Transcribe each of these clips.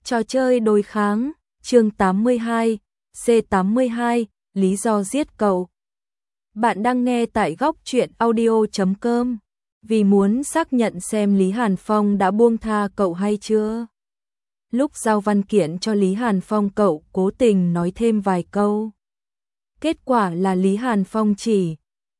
Trò chơi đối kháng, chương 82, C82, lý do giết cậu. Bạn đang nghe tại góc truyện audio.com. Vì muốn xác nhận xem Lý Hàn Phong đã buông tha cậu hay chưa. Lúc giao văn kiện cho Lý Hàn Phong, cậu cố tình nói thêm vài câu. Kết quả là Lý Hàn Phong chỉ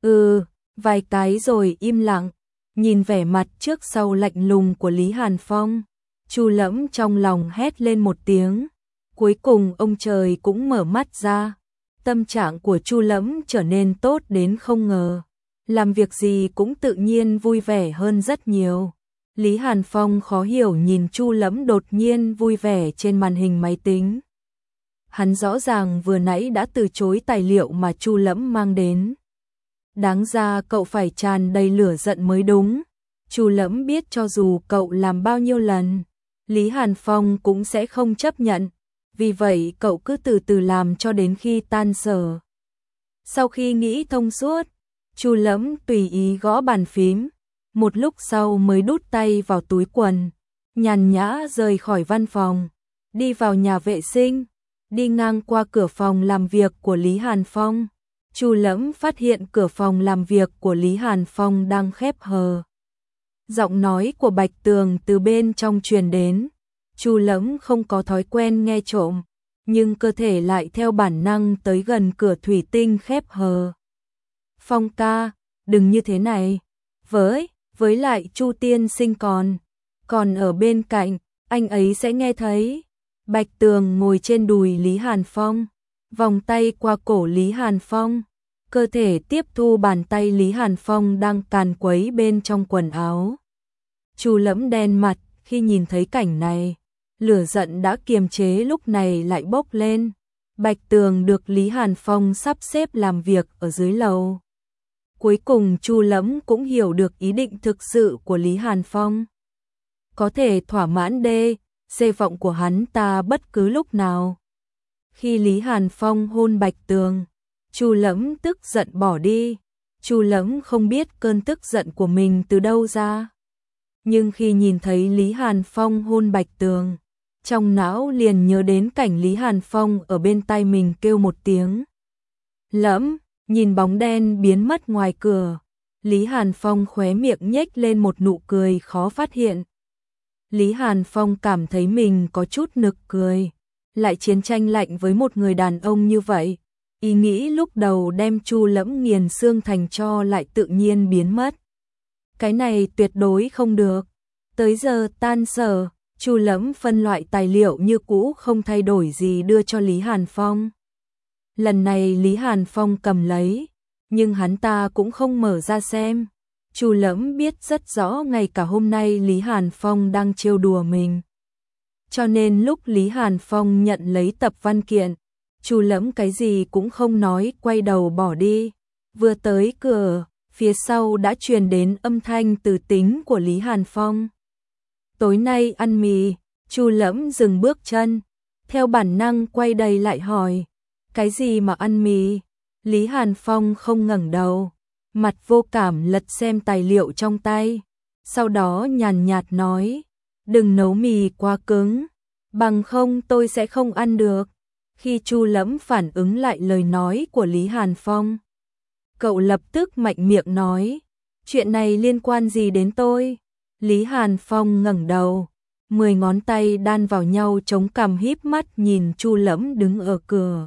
vài cái rồi im lặng. Nhìn vẻ mặt trước sau lạnh lùng của Lý Hàn Phong, Chu Lẫm trong lòng hét lên một tiếng. Cuối cùng ông trời cũng mở mắt ra. Tâm trạng của Chu Lẫm trở nên tốt đến không ngờ. Làm việc gì cũng tự nhiên vui vẻ hơn rất nhiều. Lý Hàn Phong khó hiểu nhìn Chu Lẫm đột nhiên vui vẻ trên màn hình máy tính. Hắn rõ ràng vừa nãy đã từ chối tài liệu mà Chu Lẫm mang đến. Đáng ra cậu phải tràn đầy lửa giận mới đúng. Chu Lẫm biết cho dù cậu làm bao nhiêu lần, Lý Hàn Phong cũng sẽ không chấp nhận. Vì vậy cậu cứ từ từ làm cho đến khi tan sở. Sau khi nghĩ thông suốt, Chu Lẫm tùy ý gõ bàn phím. Một lúc sau mới đút tay vào túi quần, nhàn nhã rời khỏi văn phòng, đi vào nhà vệ sinh, đi ngang qua cửa phòng làm việc của Lý Hàn Phong. Chu Lẫm phát hiện cửa phòng làm việc của Lý Hàn Phong đang khép hờ. Giọng nói của Bạch Tường từ bên trong truyền đến. Chu Lẫm không có thói quen nghe trộm, nhưng cơ thể lại theo bản năng tới gần cửa thủy tinh khép hờ. Phong ca, đừng như thế này. Với lại Chu tiên sinh còn ở bên cạnh, anh ấy sẽ nghe thấy. Bạch Tường ngồi trên đùi Lý Hàn Phong, vòng tay qua cổ Lý Hàn Phong, cơ thể tiếp thu bàn tay Lý Hàn Phong đang càn quấy bên trong quần áo. Chu Lẫm đen mặt khi nhìn thấy cảnh này, lửa giận đã kiềm chế lúc này lại bốc lên. Bạch Tường được Lý Hàn Phong sắp xếp làm việc ở dưới lầu. Cuối cùng Chu Lẫm cũng hiểu được ý định thực sự của Lý Hàn Phong. Có thể thỏa mãn C vọng của hắn ta bất cứ lúc nào. Khi Lý Hàn Phong hôn Bạch Tường, Chu Lẫm tức giận bỏ đi. Chu Lẫm không biết cơn tức giận của mình từ đâu ra. Nhưng khi nhìn thấy Lý Hàn Phong hôn Bạch Tường, trong não liền nhớ đến cảnh Lý Hàn Phong ở bên tai mình kêu một tiếng. Lẫm, nhìn bóng đen biến mất ngoài cửa. Lý Hàn Phong khóe miệng nhếch lên một nụ cười khó phát hiện. Lý Hàn Phong cảm thấy mình có chút nực cười. Lại chiến tranh lạnh với một người đàn ông như vậy. Ý nghĩ lúc đầu đem Chu Lẫm nghiền xương thành tro lại tự nhiên biến mất. Cái này tuyệt đối không được. Tới giờ tan sở, Chu Lẫm phân loại tài liệu như cũ không thay đổi gì đưa cho Lý Hàn Phong. Lần này Lý Hàn Phong cầm lấy, nhưng hắn ta cũng không mở ra xem. Chu Lẫm biết rất rõ ngay cả hôm nay Lý Hàn Phong đang trêu đùa mình. Cho nên lúc Lý Hàn Phong nhận lấy tập văn kiện, Chu Lẫm cái gì cũng không nói, quay đầu bỏ đi. Vừa tới cửa, phía sau đã truyền đến âm thanh từ tính của Lý Hàn Phong. Tối nay ăn mì. Chu Lẫm dừng bước chân, theo bản năng quay đầy lại hỏi. Cái gì mà ăn mì? Lý Hàn Phong không ngẩng đầu, mặt vô cảm lật xem tài liệu trong tay. Sau đó nhàn nhạt nói, đừng nấu mì quá cứng, bằng không tôi sẽ không ăn được. Khi Chu Lẫm phản ứng lại lời nói của Lý Hàn Phong, cậu lập tức mạnh miệng nói, chuyện này liên quan gì đến tôi? Lý Hàn Phong ngẩng đầu, 10 ngón tay đan vào nhau chống cằm híp mắt nhìn Chu Lẫm đứng ở cửa.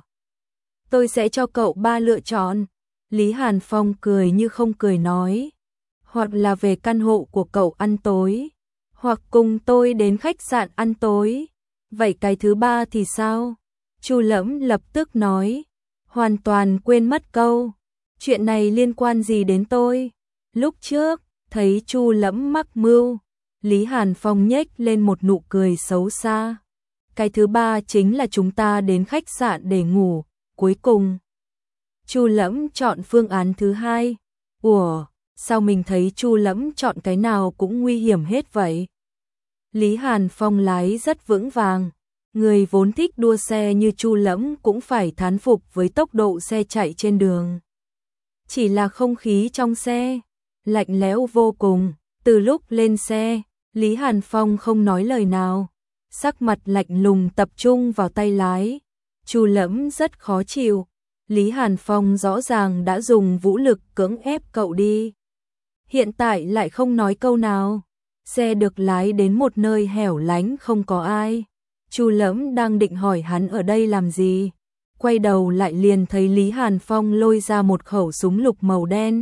Tôi sẽ cho cậu 3 lựa chọn. Lý Hàn Phong cười như không cười nói, hoặc là về căn hộ của cậu ăn tối, hoặc cùng tôi đến khách sạn ăn tối. Vậy cái thứ ba thì sao? Chu Lẫm lập tức nói, hoàn toàn quên mất câu, chuyện này liên quan gì đến tôi? Lúc trước, thấy Chu Lẫm mắc mưu, Lý Hàn Phong nhếch lên một nụ cười xấu xa. Cái thứ ba chính là chúng ta đến khách sạn để ngủ. Cuối cùng, Chu Lẫm chọn phương án thứ hai. Ủa, sao mình thấy Chu Lẫm chọn cái nào cũng nguy hiểm hết vậy? Lý Hàn Phong lái rất vững vàng. Người vốn thích đua xe như Chu Lẫm cũng phải thán phục với tốc độ xe chạy trên đường. Chỉ là không khí trong xe lạnh lẽo vô cùng. Từ lúc lên xe, Lý Hàn Phong không nói lời nào, sắc mặt lạnh lùng tập trung vào tay lái. Chu Lẫm rất khó chịu, Lý Hàn Phong rõ ràng đã dùng vũ lực cưỡng ép cậu đi. Hiện tại lại không nói câu nào. Xe được lái đến một nơi hẻo lánh không có ai. Chu Lẫm đang định hỏi hắn ở đây làm gì, quay đầu lại liền thấy Lý Hàn Phong lôi ra một khẩu súng lục màu đen.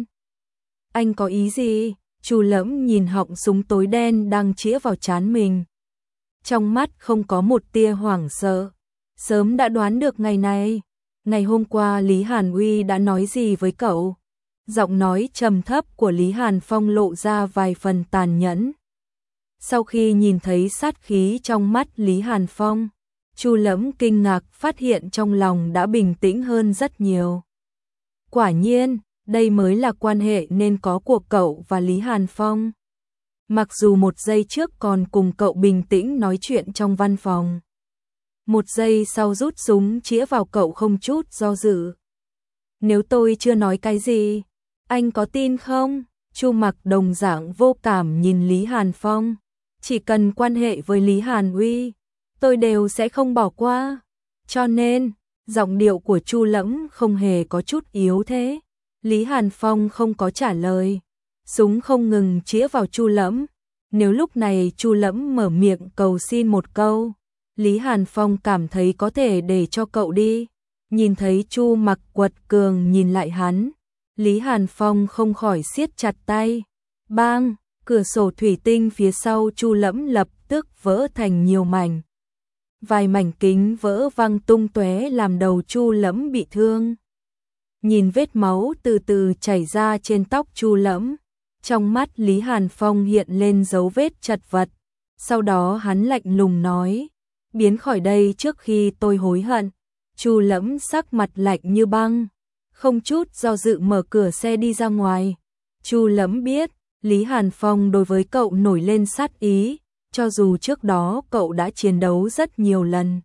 Anh có ý gì? Chu Lẫm nhìn họng súng tối đen đang chĩa vào trán mình. Trong mắt không có một tia hoảng sợ. Sớm đã đoán được ngày này. Ngày hôm qua Lý Hàn Uy đã nói gì với cậu? Giọng nói trầm thấp của Lý Hàn Phong lộ ra vài phần tàn nhẫn. Sau khi nhìn thấy sát khí trong mắt Lý Hàn Phong, Chu Lẫm kinh ngạc phát hiện trong lòng đã bình tĩnh hơn rất nhiều. Quả nhiên, đây mới là quan hệ nên có của cậu và Lý Hàn Phong. Mặc dù một giây trước còn cùng cậu bình tĩnh nói chuyện trong văn phòng, một giây sau rút súng chĩa vào cậu không chút do dự. Nếu tôi chưa nói cái gì, anh có tin không? Chu Mặc đồng dạng vô cảm nhìn Lý Hàn Phong. Chỉ cần quan hệ với Lý Hàn Uy, tôi đều sẽ không bỏ qua. Cho nên, giọng điệu của Chu Lẫm không hề có chút yếu thế. Lý Hàn Phong không có trả lời. Súng không ngừng chĩa vào Chu Lẫm. Nếu lúc này Chu Lẫm mở miệng cầu xin một câu, Lý Hàn Phong cảm thấy có thể để cho cậu đi. Nhìn thấy Chu Mặc quật cường nhìn lại hắn, Lý Hàn Phong không khỏi siết chặt tay. Bang! Cửa sổ thủy tinh phía sau Chu Lẫm lập tức vỡ thành nhiều mảnh. Vài mảnh kính vỡ văng tung tóe làm đầu Chu Lẫm bị thương. Nhìn vết máu từ từ chảy ra trên tóc Chu Lẫm, trong mắt Lý Hàn Phong hiện lên dấu vết chật vật. Sau đó hắn lạnh lùng nói, biến khỏi đây trước khi tôi hối hận. Chu Lẫm sắc mặt lạnh như băng, không chút do dự mở cửa xe đi ra ngoài. Chu Lẫm biết Lý Hàn Phong đối với cậu nổi lên sát ý, cho dù trước đó cậu đã chiến đấu rất nhiều lần.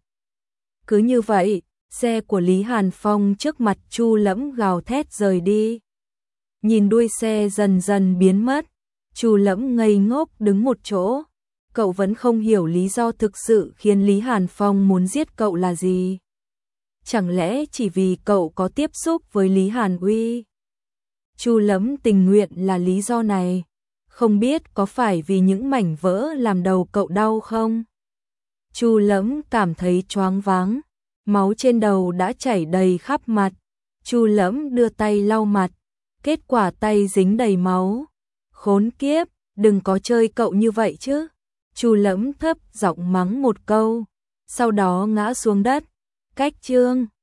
Cứ như vậy, xe của Lý Hàn Phong trước mặt Chu Lẫm gào thét rời đi. Nhìn đuôi xe dần dần biến mất, Chu Lẫm ngây ngốc đứng một chỗ. Cậu vẫn không hiểu lý do thực sự khiến Lý Hàn Phong muốn giết cậu là gì. Chẳng lẽ chỉ vì cậu có tiếp xúc với Lý Hàn Uy? Chu Lẫm tình nguyện là lý do này. Không biết có phải vì những mảnh vỡ làm đầu cậu đau không? Chu Lẫm cảm thấy choáng váng, máu trên đầu đã chảy đầy khắp mặt. Chu Lẫm đưa tay lau mặt, kết quả tay dính đầy máu. Khốn kiếp, đừng có chơi cậu như vậy chứ. Chu Lẫm thấp giọng mắng một câu, sau đó ngã xuống đất. Cách chương